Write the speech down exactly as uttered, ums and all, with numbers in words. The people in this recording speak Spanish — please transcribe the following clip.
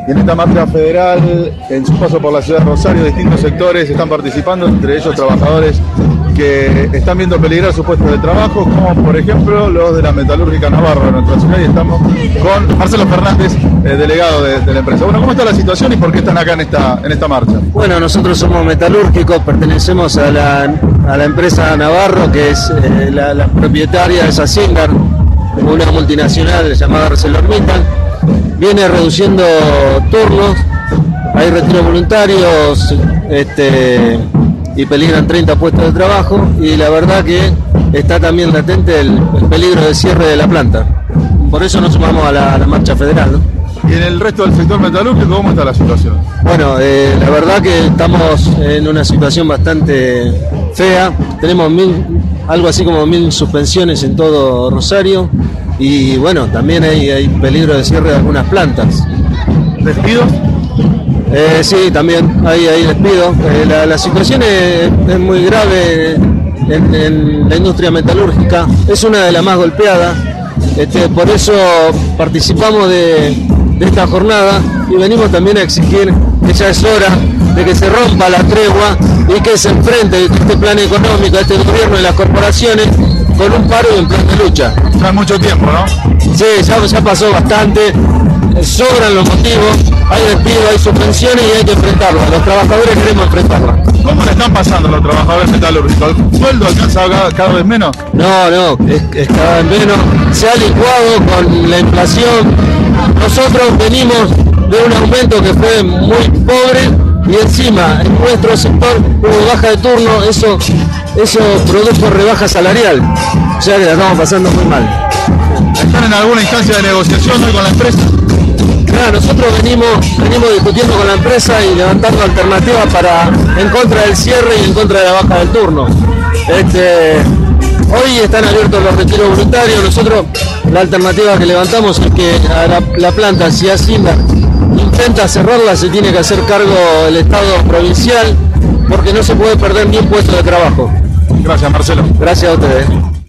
Y en esta marcha federal, en su paso por la ciudad de Rosario, distintos sectores están participando, entre ellos trabajadores que están viendo peligrar sus puestos de trabajo, como por ejemplo los de la Metalúrgica Navarro de nuestra ciudad, y estamos con Marcelo Fernández, eh, delegado de, de la empresa. Bueno, ¿cómo está la situación y por qué están acá en esta, en esta marcha? Bueno, nosotros somos metalúrgicos, pertenecemos a la, a la empresa Navarro, que es eh, la, la propietaria de Sacingar, una multinacional llamada ArcelorMittal. Viene reduciendo turnos, hay retiros voluntarios este, y peligran treinta puestos de trabajo, y la verdad que está también latente el, el peligro de cierre de la planta. Por eso nos sumamos a la, a la marcha federal, ¿no? ¿Y en el resto del sector metalúrgico cómo está la situación? Bueno, eh, la verdad que estamos en una situación bastante fea. Tenemos mil, algo así como mil suspensiones en todo Rosario, y bueno, también hay, hay peligro de cierre de algunas plantas. ¿Despidos? Eh, sí, también hay, hay despidos. Eh, la, la situación es, es muy grave en, en la industria metalúrgica, es una de las más golpeadas. Este, por eso participamos de, de esta jornada y venimos también a exigir que ya es hora de que se rompa la tregua y que se enfrente este plan económico, este gobierno y las corporaciones con un paro y un plan de lucha. Ya es mucho tiempo, ¿no? Sí, ya, ya pasó bastante, sobran los motivos, hay despidos, hay suspensiones y hay que enfrentarlo. Los trabajadores queremos enfrentarlo. ¿Cómo le están pasando los trabajadores metalúrgicos? ¿El sueldo alcanza cada, cada vez menos? No, no, es, es cada vez menos. Se ha licuado con la inflación. Nosotros venimos de un aumento que fue muy pobre y encima en nuestro sector hubo baja de turno, eso, eso produjo rebaja salarial. O sea que la estamos pasando muy mal. ¿Están en alguna instancia de negociación hoy con la empresa? Claro, nosotros venimos, venimos discutiendo con la empresa y levantando alternativas para en contra del cierre y en contra de la baja del turno. Este, hoy están abiertos los retiros voluntarios. Nosotros la alternativa que levantamos es que a la, la planta, si Hacienda intenta cerrarla, se tiene que hacer cargo el Estado provincial, porque no se puede perder ni un puesto de trabajo. Gracias, Marcelo. Gracias a ustedes.